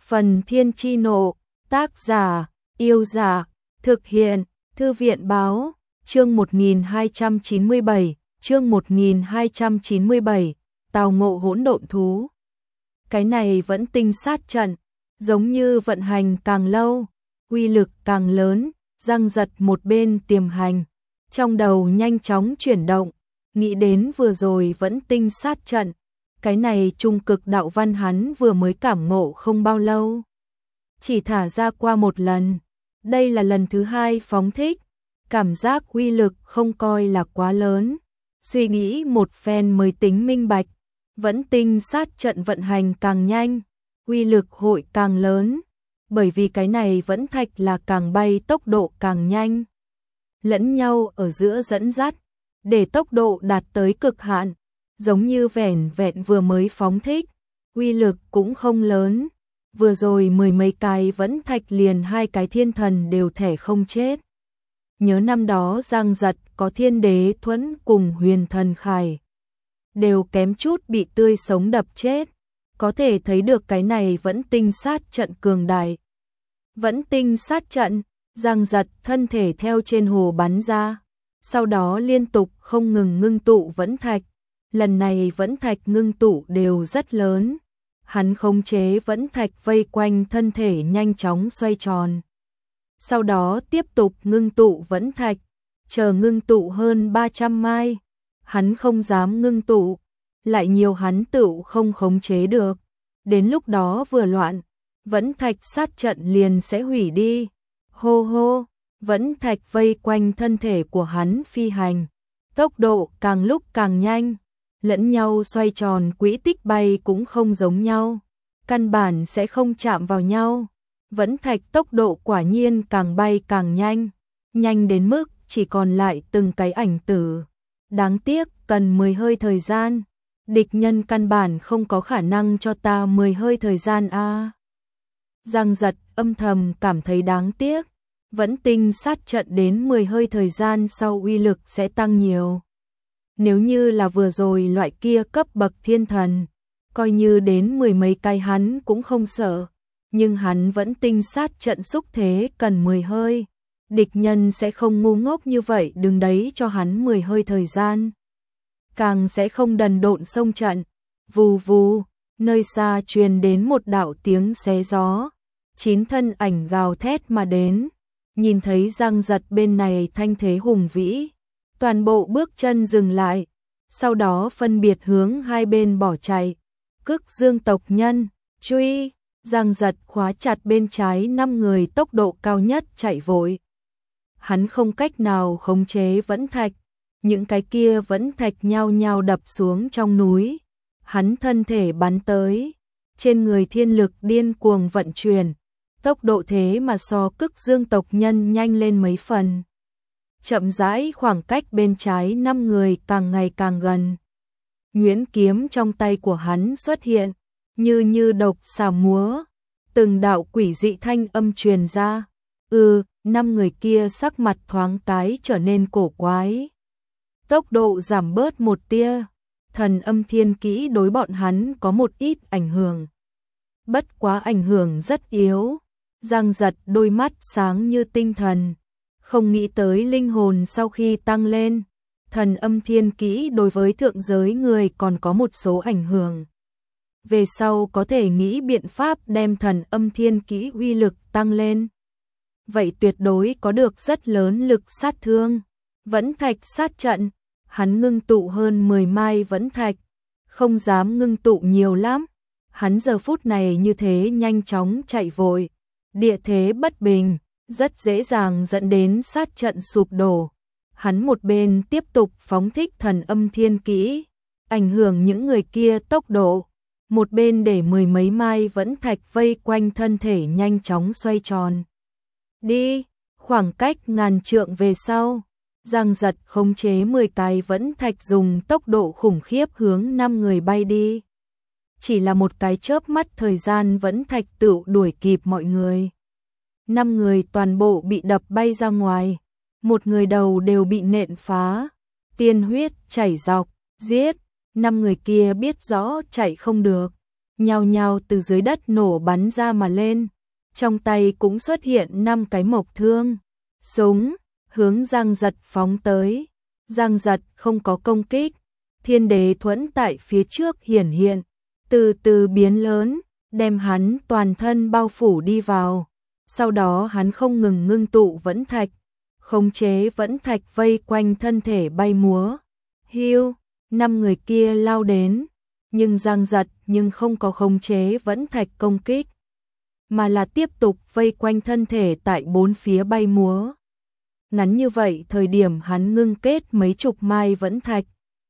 Phần Thiên Chi Nộ, tác giả, Yêu Giả, thực hiện, Thư viện Báo, chương 1297, Tào Ngộ hỗn độn thú. Cái này vẫn tinh sát trận, giống như vận hành càng lâu, uy lực càng lớn, răng giật một bên tiềm hành, trong đầu nhanh chóng chuyển động, nghĩ đến vừa rồi vẫn tinh sát trận, cái này trung cực đạo văn hắn vừa mới cảm ngộ không bao lâu. Chỉ thả ra qua một lần, đây là lần thứ hai phóng thích, cảm giác uy lực không coi là quá lớn, suy nghĩ một phen mới tính minh bạch, vẫn tinh sát trận vận hành càng nhanh, uy lực hội càng lớn, bởi vì cái này vẫn thạch là càng bay tốc độ càng nhanh, lẫn nhau ở giữa dẫn dắt, để tốc độ đạt tới cực hạn, giống như vẻn vẹn vừa mới phóng thích, uy lực cũng không lớn, vừa rồi mười mấy cái vẫn thạch liền hai cái thiên thần đều thể không chết. Nhớ năm đó Giang Giật có Thiên Đế Thuẫn cùng Huyền Thần Khải, đều kém chút bị tươi sống đập chết, có thể thấy được cái này vẫn tinh sát trận cường đại. Vẫn tinh sát trận, Giang Giật thân thể theo trên hồ bắn ra, sau đó liên tục không ngừng ngưng tụ vẫn thạch, lần này vẫn thạch ngưng tụ đều rất lớn, hắn khống chế vẫn thạch vây quanh thân thể nhanh chóng xoay tròn. Sau đó tiếp tục ngưng tụ vẫn thạch, chờ ngưng tụ hơn 300 mai, hắn không dám ngưng tụ, lại nhiều hắn tựu không khống chế được, đến lúc đó vừa loạn, vẫn thạch sát trận liền sẽ hủy đi. Hô hô, vẫn thạch vây quanh thân thể của hắn phi hành, tốc độ càng lúc càng nhanh, lẫn nhau xoay tròn quỹ tích bay cũng không giống nhau, căn bản sẽ không chạm vào nhau. Vẫn thạch tốc độ quả nhiên càng bay càng nhanh, nhanh đến mức chỉ còn lại từng cái ảnh tử. Đáng tiếc cần 10 hơi thời gian, địch nhân căn bản không có khả năng cho ta 10 hơi thời gian a. Giang Giật âm thầm cảm thấy đáng tiếc, vẫn tinh sát trận đến 10 hơi thời gian sau uy lực sẽ tăng nhiều. Nếu như là vừa rồi loại kia cấp bậc thiên thần, coi như đến mười mấy cái hắn cũng không sợ. Nhưng hắn vẫn tinh sát trận xúc thế cần 10 hơi, địch nhân sẽ không ngu ngốc như vậy đừng đấy cho hắn 10 hơi thời gian. Càng sẽ không đần độn xông trận, vù vù, nơi xa truyền đến một đạo tiếng xé gió, 9 thân ảnh gào thét mà đến, nhìn thấy Giang Giật bên này thanh thế hùng vĩ, toàn bộ bước chân dừng lại, sau đó phân biệt hướng hai bên bỏ chạy, Cực Dương tộc nhân, truy. Giang Giật khóa chặt bên trái 5 người tốc độ cao nhất chạy vội. Hắn không cách nào khống chế vẫn thạch, những cái kia vẫn thạch nhao nhao đập xuống trong núi. Hắn thân thể bắn tới, trên người thiên lực điên cuồng vận chuyển, tốc độ thế mà so Cực Dương tộc nhân nhanh lên mấy phần. Chậm rãi khoảng cách bên trái 5 người càng ngày càng gần. Nhuyễn kiếm trong tay của hắn xuất hiện, như độc xà múa, từng đạo quỷ dị thanh âm truyền ra. 5 người kia sắc mặt thoáng cái trở nên cổ quái. Tốc độ giảm bớt một tia, thần âm thiên kỹ đối bọn hắn có một ít ảnh hưởng. Bất quá ảnh hưởng rất yếu. Giang Giật đôi mắt sáng như tinh thần, không nghĩ tới linh hồn sau khi tăng lên, thần âm thiên kỹ đối với thượng giới người còn có một số ảnh hưởng. Về sau có thể nghĩ biện pháp đem thần âm thiên kỹ uy lực tăng lên. Vậy tuyệt đối có được rất lớn lực sát thương. Vẫn thạch sát trận, hắn ngưng tụ hơn 10 mai vẫn thạch, không dám ngưng tụ nhiều lắm. Hắn giờ phút này như thế nhanh chóng chạy vội, địa thế bất bình, rất dễ dàng dẫn đến sát trận sụp đổ. Hắn một bên tiếp tục phóng thích thần âm thiên kỹ, ảnh hưởng những người kia tốc độ. Một bên để mười mấy mai vẫn thạch vây quanh thân thể nhanh chóng xoay tròn. Đi, khoảng cách ngàn trượng về sau, Giang Giật khống chế 10 cái vẫn thạch dùng tốc độ khủng khiếp hướng 5 người bay đi. Chỉ là một cái chớp mắt thời gian vẫn thạch tựu đuổi kịp mọi người. 5 người toàn bộ bị đập bay ra ngoài, một người đầu đều bị nện phá, tiên huyết chảy dọc, giết. 5 người kia biết rõ chạy không được, nhao nhao từ dưới đất nổ bắn ra mà lên. Trong tay cũng xuất hiện 5 cái mộc thương, súng, hướng Giang Giật phóng tới. Giang Giật không có công kích, thiên đế thuẫn tại phía trước hiển hiện, từ từ biến lớn, đem hắn toàn thân bao phủ đi vào. Sau đó hắn không ngừng ngưng tụ vẫn thạch, khống chế vẫn thạch vây quanh thân thể bay múa. Hưu, 5 người kia lao đến, nhưng Giang Giật không có khống chế vẫn thạch công kích, mà là tiếp tục vây quanh thân thể tại bốn phía bay múa. Ngắn như vậy thời điểm hắn ngưng kết mấy chục mai vẫn thạch,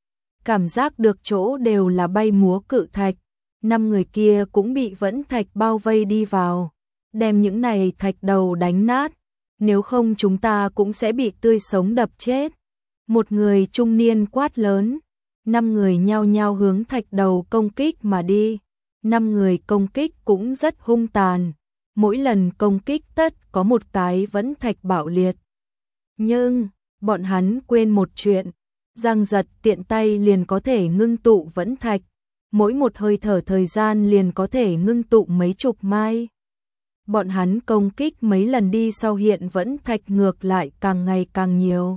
cảm giác được chỗ đều là bay múa cự thạch. 5 người kia cũng bị vẫn thạch bao vây đi vào, đem những này thạch đầu đánh nát, nếu không chúng ta cũng sẽ bị tươi sống đập chết. Một người trung niên quát lớn, 5 người nhao nhao hướng thạch đầu công kích mà đi. 5 người công kích cũng rất hung tàn, mỗi lần công kích tất có một cái vẫn thạch bạo liệt. Nhưng, bọn hắn quên một chuyện, Giang Giật tiện tay liền có thể ngưng tụ vẫn thạch, mỗi một hơi thở thời gian liền có thể ngưng tụ mấy chục mai. Bọn hắn công kích mấy lần đi sau hiện vẫn thạch ngược lại càng ngày càng nhiều.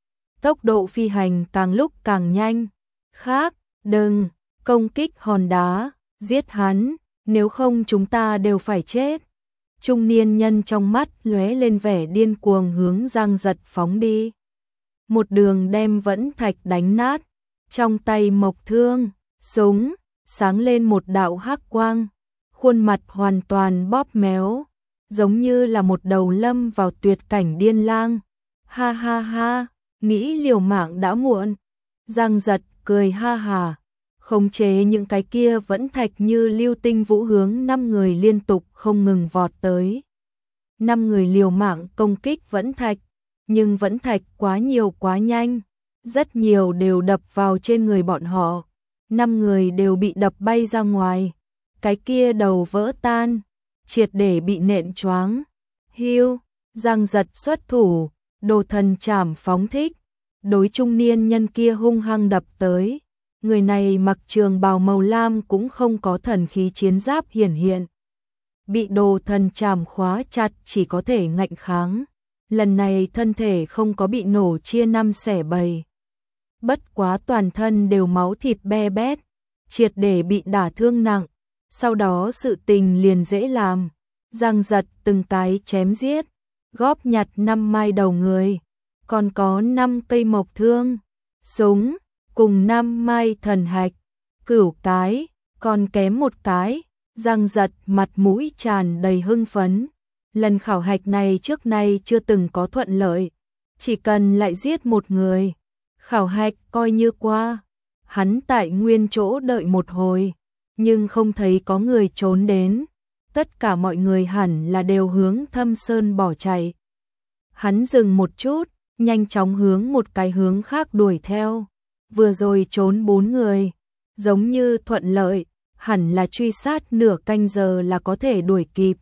Tốc độ phi hành càng lúc càng nhanh. Khác, đừng, công kích hòn đá, giết hắn, nếu không chúng ta đều phải chết. Trung niên nhân trong mắt lóe lên vẻ điên cuồng hướng Giang Giật phóng đi. Một đường đem vẫn thạch đánh nát, trong tay mộc thương, súng, sáng lên một đạo hắc quang, khuôn mặt hoàn toàn bóp méo, giống như là một đầu lâm vào tuyệt cảnh điên lang. Ha ha ha, nghĩ liều mạng đã muộn. Giang Giật cười ha hà, khống chế những cái kia vẫn thạch như lưu tinh vũ hướng 5 người liên tục không ngừng vọt tới. 5 người liều mạng công kích vẫn thạch, nhưng vẫn thạch quá nhiều quá nhanh, rất nhiều đều đập vào trên người bọn họ. 5 người đều bị đập bay ra ngoài, cái kia đầu vỡ tan, triệt để bị nện choáng. Hưu, Giang Giật xuất thủ, đồ thần trảm phóng thích, đối trung niên nhân kia hung hăng đập tới. Người này mặc trường bào màu lam cũng không có thần khí chiến giáp hiển hiện, bị đồ thần trảm khóa chặt chỉ có thể ngạnh kháng. Lần này thân thể không có bị nổ chia 5 xẻ 7, bất quá toàn thân đều máu thịt be bét, triệt để bị đả thương nặng. Sau đó sự tình liền dễ làm, Giang Giật từng cái chém giết, góp nhặt 5 mai đầu người, còn có 5 cây mộc thương, súng, cùng 5 mai thần hạch, cửu cái, còn kém một cái. Giang Giật mặt mũi tràn đầy hưng phấn. Lần khảo hạch này trước nay chưa từng có thuận lợi, chỉ cần lại giết một người, khảo hạch coi như qua. Hắn tại nguyên chỗ đợi một hồi, nhưng không thấy có người trốn đến, tất cả mọi người hẳn là đều hướng Thâm Sơn bỏ chạy. Hắn dừng một chút, nhanh chóng hướng một cái hướng khác đuổi theo. Vừa rồi trốn 4 người, giống như thuận lợi, hẳn là truy sát nửa canh giờ là có thể đuổi kịp.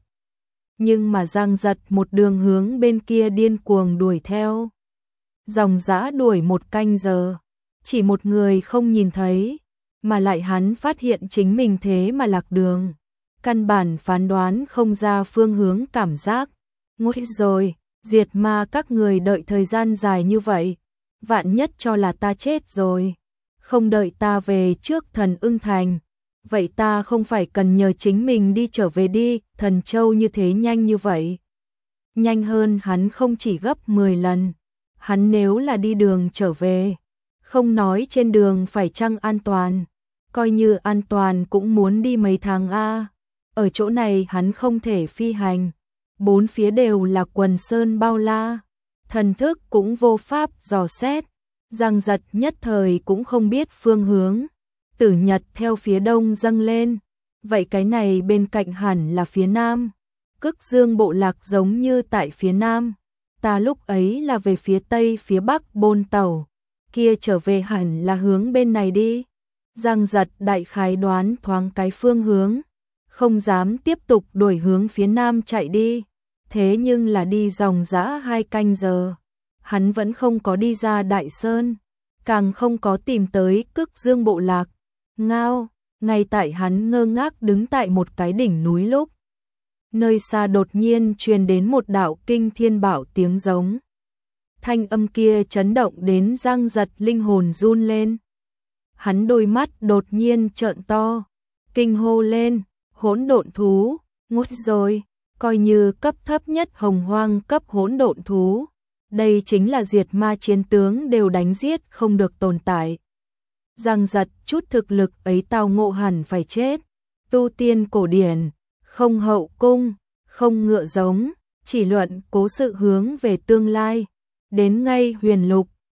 Nhưng mà Giang Giật một đường hướng bên kia điên cuồng đuổi theo. Dòng dã đuổi 1 canh giờ, chỉ một người không nhìn thấy, mà lại hắn phát hiện chính mình thế mà lạc đường. Căn bản phán đoán không ra phương hướng cảm giác. Ngồi rồi, diệt ma các người đợi thời gian dài như vậy, vạn nhất cho là ta chết rồi, không đợi ta về trước Thần Ưng Thành, vậy ta không phải cần nhờ chính mình đi trở về đi. Thần Châu như thế nhanh như vậy, nhanh hơn hắn không chỉ gấp 10 lần. Hắn nếu là đi đường trở về, không nói trên đường phải chăng an toàn, coi như an toàn cũng muốn đi mấy tháng a. Ở chỗ này hắn không thể phi hành, bốn phía đều là quần sơn bao la, thần thức cũng vô pháp dò xét. Giang Giật nhất thời cũng không biết phương hướng. Tử Nhật theo phía đông dâng lên, vậy cái này bên cạnh hẳn là phía nam. Cức Dương bộ lạc giống như tại phía nam, ta lúc ấy là về phía tây phía bắc Bôn Tẩu, kia trở về hẳn là hướng bên này đi. Giang Giật đại khái đoán thoáng cái phương hướng, không dám tiếp tục đuổi hướng phía nam chạy đi. Thế nhưng là đi dòng dã 2 canh giờ, hắn vẫn không có đi ra Đại Sơn, càng không có tìm tới Cức Dương bộ lạc. Ngao, Ngay tại hắn ngơ ngác đứng tại một cái đỉnh núi lúc, nơi xa đột nhiên truyền đến một đạo kinh thiên bảo tiếng giống. Thanh âm kia chấn động đến Giang Giật linh hồn run lên. Hắn đôi mắt đột nhiên trợn to, kinh hô lên, hỗn độn thú, ngút rồi, coi như cấp thấp nhất hồng hoang cấp hỗn độn thú. Đây chính là diệt ma chiến tướng đều đánh giết không được tồn tại. Giang Giật chút thực lực ấy tao ngộ hẳn phải chết. Tu tiên cổ điển, không hậu cung, không ngựa giống, chỉ luận cố sự hướng về tương lai. Đến ngay huyền lục,